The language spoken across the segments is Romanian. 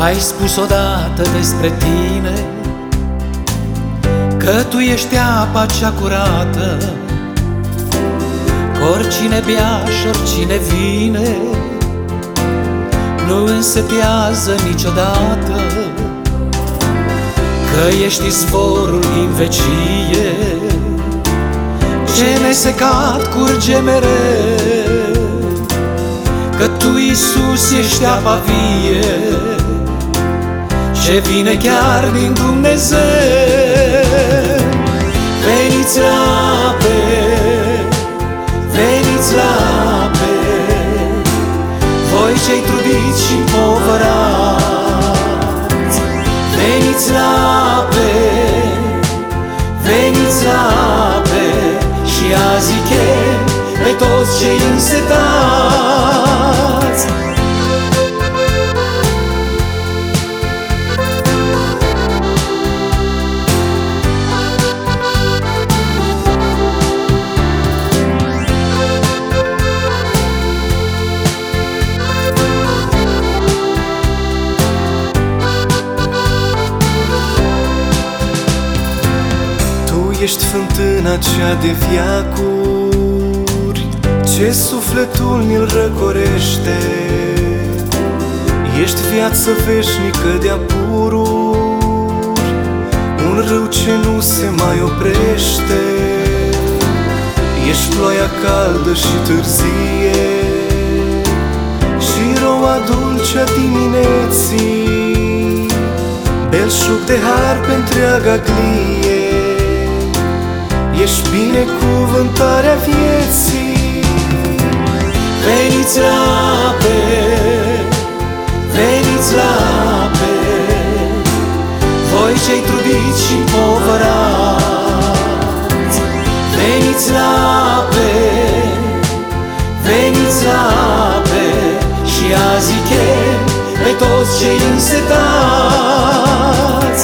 Ai spus odată despre tine că tu ești apa cea curată, că oricine bea și oricine vine nu însetează niciodată, că ești izvorul din vecie ce nesecat curge mereu, că tu, Iisus, ești apa vie ce vine chiar din Dumnezeu. Veniți la ape, veniți la ape, voi cei trudiți și împovărați. Veniți la ape, veniți la ape, și azi chem pe toți cei însetați. Ești fântâna cea de veacuri, ce sufletul ni-l răcorește. Ești viață veșnică de-a pururi, un râu ce nu se mai oprește. Ești ploaia caldă și târzie și roa dulce a dimineții, belșug de har pe întreaga glie. Ești binecuvântarea vieții. Veniți la ape, veniți la ape, voi cei trudiți și împovărați. Veniți la ape, veniți la ape, și azi chem pe toți cei însetați.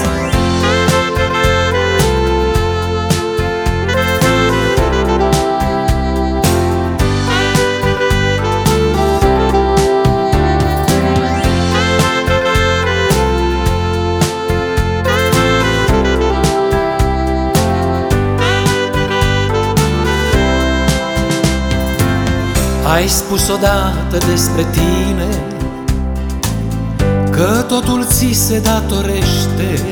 Ai spus odată despre tine că totul ți se datorește,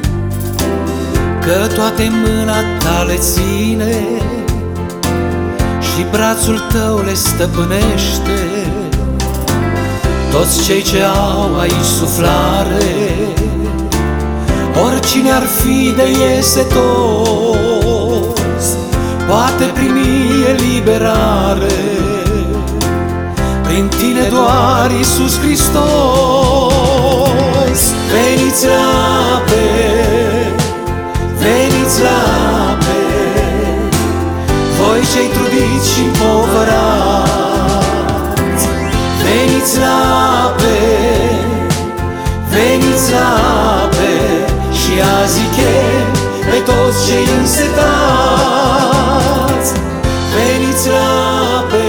că toate mâna ta le ține și brațul tău le stăpânește. Toți cei ce au aici suflare, oricine ar fi de iesetos, poate primi eliberare prin tine doar, Iisus Hristos. Veniți la ape, veniți la ape, voi cei trudiți și împovărați. Veniți la ape, veniți la ape, și azi chem pe toți cei însetați. Veniți la ape,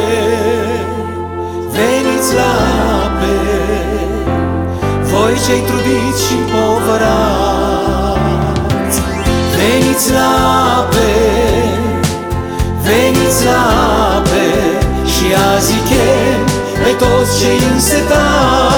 veniți la ape, voi cei trudiți și împovărați. Veniți la ape, veniți la ape, și azi chem pe toți cei însetați.